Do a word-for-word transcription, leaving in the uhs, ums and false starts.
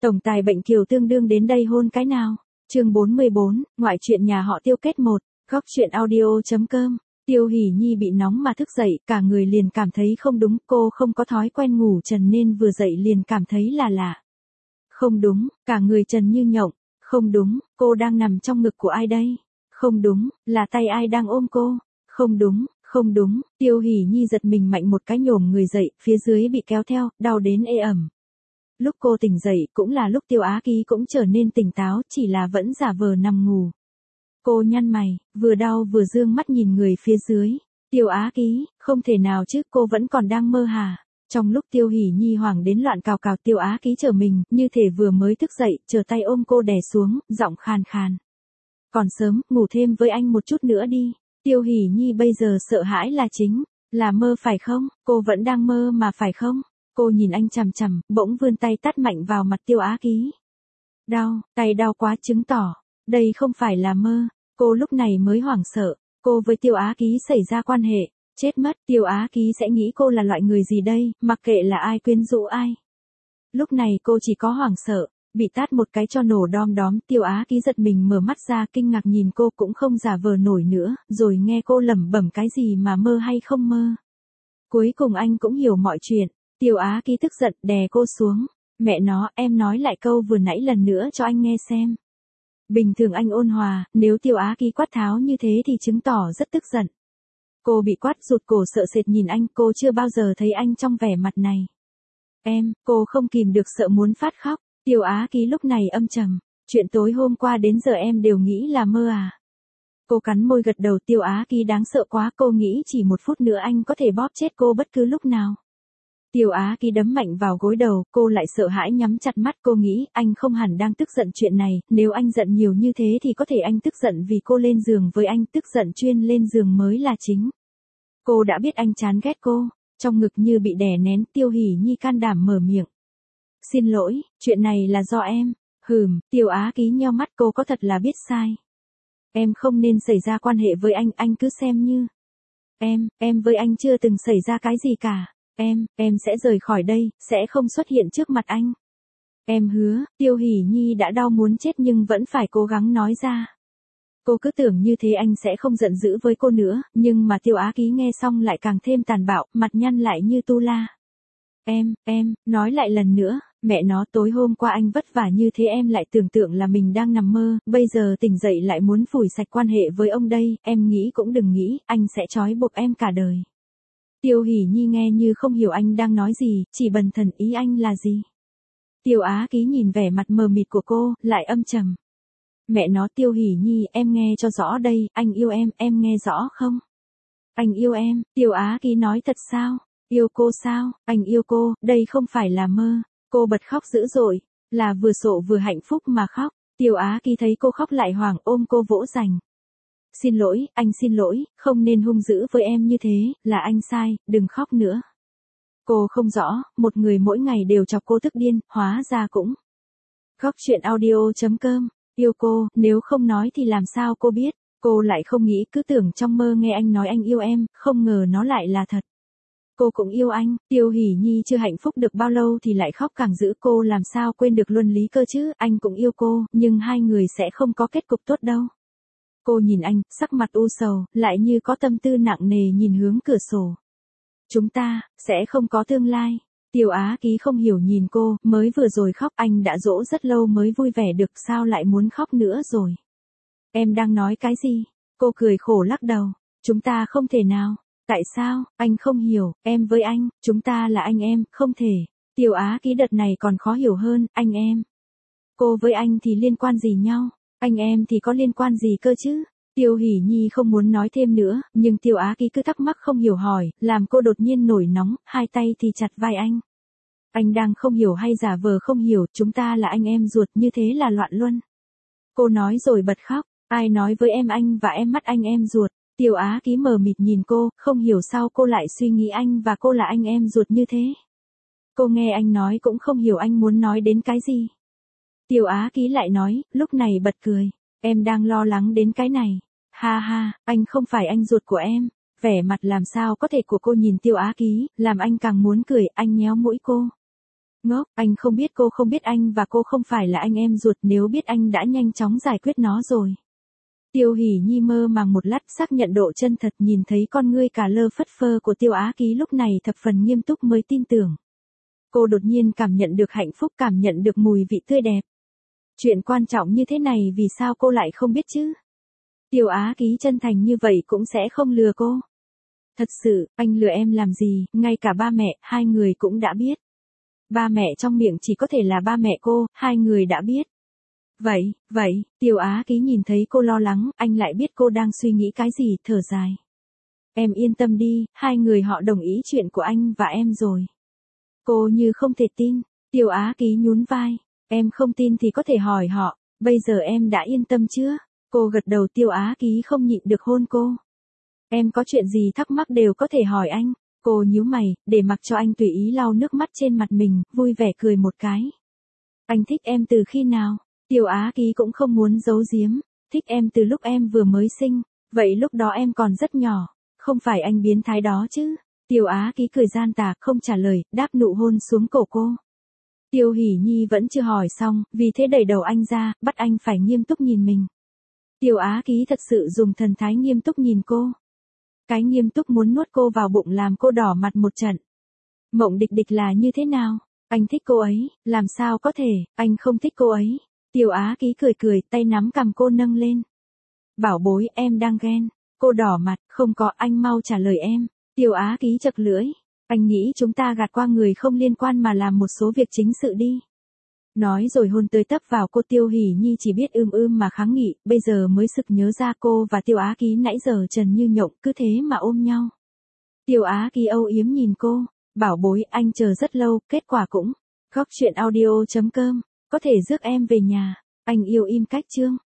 Tổng tài bệnh Kiều tương đương đến đây hôn cái nào? Chương bốn mươi bốn, ngoại truyện nhà họ Tiêu kết một, góc truyện audio.com. Tiêu Hỷ Nhi bị nóng mà thức dậy, cả người liền cảm thấy không đúng, cô không có thói quen ngủ trần nên vừa dậy liền cảm thấy là lạ. Không đúng, cả người trần như nhộng, không đúng, cô đang nằm trong ngực của ai đây? Không đúng, là tay ai đang ôm cô? Không đúng, không đúng, Tiêu Hỷ Nhi giật mình mạnh một cái nhổm người dậy, phía dưới bị kéo theo, đau đến ê ẩm. Lúc cô tỉnh dậy cũng là lúc Tiêu Á Ký cũng trở nên tỉnh táo, chỉ là vẫn giả vờ nằm ngủ. Cô nhăn mày, vừa đau vừa dương mắt nhìn người phía dưới. Tiêu Á Ký, không thể nào chứ, cô vẫn còn đang mơ hả? Trong lúc Tiêu Hỷ Nhi hoảng đến loạn cào cào, Tiêu Á Ký trở mình, như thể vừa mới thức dậy, trở tay ôm cô đè xuống, giọng khàn khàn. Còn sớm, ngủ thêm với anh một chút nữa đi. Tiêu Hỷ Nhi bây giờ sợ hãi là chính, là mơ phải không? Cô vẫn đang mơ mà phải không? Cô nhìn anh chằm chằm, bỗng vươn tay tát mạnh vào mặt Tiêu Á Ký. Đau, tay đau quá chứng tỏ, đây không phải là mơ. Cô lúc này mới hoảng sợ, cô với Tiêu Á Ký xảy ra quan hệ, chết mất, Tiêu Á Ký sẽ nghĩ cô là loại người gì đây, mặc kệ là ai quyến rũ ai. Lúc này cô chỉ có hoảng sợ, bị tát một cái cho nổ đom đóm, Tiêu Á Ký giật mình mở mắt ra kinh ngạc nhìn cô cũng không giả vờ nổi nữa, rồi nghe cô lẩm bẩm cái gì mà mơ hay không mơ. Cuối cùng anh cũng hiểu mọi chuyện. Tiêu Á Ký tức giận đè cô xuống. Mẹ nó, em nói lại câu vừa nãy lần nữa cho anh nghe xem. Bình thường anh ôn hòa, nếu Tiêu Á Ký quát tháo như thế thì chứng tỏ rất tức giận. Cô bị quát rụt cổ sợ sệt nhìn anh, cô chưa bao giờ thấy anh trong vẻ mặt này. Em, cô không kìm được sợ muốn phát khóc. Tiêu Á Ký lúc này âm trầm. Chuyện tối hôm qua đến giờ em đều nghĩ là mơ à? Cô cắn môi gật đầu. Tiêu Á Ký đáng sợ quá, cô nghĩ chỉ một phút nữa anh có thể bóp chết cô bất cứ lúc nào. Tiêu Á Ký đấm mạnh vào gối đầu, cô lại sợ hãi nhắm chặt mắt, cô nghĩ anh không hẳn đang tức giận chuyện này, nếu anh giận nhiều như thế thì có thể anh tức giận vì cô lên giường với anh, tức giận chuyên lên giường mới là chính. Cô đã biết anh chán ghét cô, trong ngực như bị đè nén, Tiêu Hỷ Nhi can đảm mở miệng. Xin lỗi, chuyện này là do em. Hừm, Tiêu Á Ký nheo mắt, cô có thật là biết sai. Em không nên xảy ra quan hệ với anh, anh cứ xem như. Em, em với anh chưa từng xảy ra cái gì cả. Em, em sẽ rời khỏi đây, sẽ không xuất hiện trước mặt anh. Em hứa. Tiêu Hỷ Nhi đã đau muốn chết nhưng vẫn phải cố gắng nói ra. Cô cứ tưởng như thế anh sẽ không giận dữ với cô nữa, nhưng mà Tiêu Á Ký nghe xong lại càng thêm tàn bạo, mặt nhăn lại như tu la. Em, em, nói lại lần nữa, mẹ nó, tối hôm qua anh vất vả như thế em lại tưởng tượng là mình đang nằm mơ, bây giờ tỉnh dậy lại muốn phủi sạch quan hệ với ông đây, em nghĩ cũng đừng nghĩ, anh sẽ trói buộc em cả đời. Tiêu Hỷ Nhi nghe như không hiểu anh đang nói gì, chỉ bần thần ý anh là gì. Tiêu Á Ký nhìn vẻ mặt mờ mịt của cô, lại âm trầm. Mẹ nó, Tiêu Hỷ Nhi, em nghe cho rõ đây, anh yêu em, em nghe rõ không? Anh yêu em. Tiêu Á Ký nói thật sao? Yêu cô sao? Anh yêu cô, đây không phải là mơ. Cô bật khóc dữ dội, là vừa sộ vừa hạnh phúc mà khóc. Tiêu Á Ký thấy cô khóc lại hoảng ôm cô vỗ dành. Xin lỗi, anh xin lỗi, không nên hung dữ với em như thế, là anh sai, đừng khóc nữa. Cô không rõ, một người mỗi ngày đều chọc cô tức điên, hóa ra cũng. Góc truyện audio.com, yêu cô, nếu không nói thì làm sao cô biết, cô lại không nghĩ, cứ tưởng trong mơ nghe anh nói anh yêu em, không ngờ nó lại là thật. Cô cũng yêu anh. Tiêu Hỷ Nhi chưa hạnh phúc được bao lâu thì lại khóc càng dữ, cô làm sao quên được luân lý cơ chứ, anh cũng yêu cô, nhưng hai người sẽ không có kết cục tốt đâu. Cô nhìn anh, sắc mặt u sầu, lại như có tâm tư nặng nề nhìn hướng cửa sổ. Chúng ta, sẽ không có tương lai. Tiêu Á Ký không hiểu nhìn cô, mới vừa rồi khóc, anh đã dỗ rất lâu mới vui vẻ được, sao lại muốn khóc nữa rồi. Em đang nói cái gì? Cô cười khổ lắc đầu. Chúng ta không thể nào. Tại sao? Anh không hiểu, em với anh, chúng ta là anh em, không thể. Tiêu Á Ký đợt này còn khó hiểu hơn, anh em. Cô với anh thì liên quan gì nhau? Anh em thì có liên quan gì cơ chứ? Tiêu Hỷ Nhi không muốn nói thêm nữa, nhưng Tiêu Á Ký cứ thắc mắc không hiểu hỏi, làm cô đột nhiên nổi nóng, hai tay thì chặt vai anh. Anh đang không hiểu hay giả vờ không hiểu, chúng ta là anh em ruột, như thế là loạn luân. Cô nói rồi bật khóc, ai nói với em anh và em mắt anh em ruột. Tiêu Á Ký mờ mịt nhìn cô, không hiểu sao cô lại suy nghĩ anh và cô là anh em ruột như thế. Cô nghe anh nói cũng không hiểu anh muốn nói đến cái gì. Tiêu Á Ký lại nói, lúc này bật cười. Em đang lo lắng đến cái này. Ha ha, anh không phải anh ruột của em. Vẻ mặt làm sao có thể của cô nhìn Tiêu Á Ký, làm anh càng muốn cười, anh nhéo mũi cô. Ngốc, anh không biết cô không biết anh và cô không phải là anh em ruột, nếu biết anh đã nhanh chóng giải quyết nó rồi. Tiêu Hỷ Nhi mơ màng một lát xác nhận độ chân thật, nhìn thấy con ngươi cả lơ phất phơ của Tiêu Á Ký lúc này thập phần nghiêm túc mới tin tưởng. Cô đột nhiên cảm nhận được hạnh phúc, cảm nhận được mùi vị tươi đẹp. Chuyện quan trọng như thế này vì sao cô lại không biết chứ? Tiêu Á Ký chân thành như vậy cũng sẽ không lừa cô. Thật sự, anh lừa em làm gì, ngay cả ba mẹ, hai người cũng đã biết. Ba mẹ trong miệng chỉ có thể là ba mẹ cô, hai người đã biết. Vậy, vậy, Tiêu Á Ký nhìn thấy cô lo lắng, anh lại biết cô đang suy nghĩ cái gì, thở dài. Em yên tâm đi, hai người họ đồng ý chuyện của anh và em rồi. Cô như không thể tin, Tiêu Á Ký nhún vai. Em không tin thì có thể hỏi họ, bây giờ em đã yên tâm chưa? Cô gật đầu. Tiêu Á Ký không nhịn được hôn cô. Em có chuyện gì thắc mắc đều có thể hỏi anh. Cô nhíu mày, để mặc cho anh tùy ý lau nước mắt trên mặt mình, vui vẻ cười một cái. Anh thích em từ khi nào? Tiêu Á Ký cũng không muốn giấu giếm. Thích em từ lúc em vừa mới sinh, vậy lúc đó em còn rất nhỏ, không phải anh biến thái đó chứ? Tiêu Á Ký cười gian tà, không trả lời, đáp nụ hôn xuống cổ cô. Tiêu Hỷ Nhi vẫn chưa hỏi xong, vì thế đẩy đầu anh ra, bắt anh phải nghiêm túc nhìn mình. Tiêu Á Ký thật sự dùng thần thái nghiêm túc nhìn cô. Cái nghiêm túc muốn nuốt cô vào bụng làm cô đỏ mặt một trận. Mộng Địch Địch là như thế nào? Anh thích cô ấy, làm sao có thể, anh không thích cô ấy. Tiêu Á Ký cười cười, tay nắm cằm cô nâng lên. Bảo bối, em đang ghen. Cô đỏ mặt, không có, anh mau trả lời em. Tiêu Á Ký chật lưỡi. Anh nghĩ chúng ta gạt qua người không liên quan mà làm một số việc chính sự đi. Nói rồi hôn tới tấp vào cô. Tiêu Hỷ Nhi chỉ biết ưm ưm mà kháng nghị, bây giờ mới sực nhớ ra cô và Tiêu Á Ký nãy giờ trần như nhộng, cứ thế mà ôm nhau. Tiêu Á Ký âu yếm nhìn cô, bảo bối, anh chờ rất lâu, kết quả cũng. Góc truyện audio chấm com, có thể rước em về nhà, anh yêu im cách chương.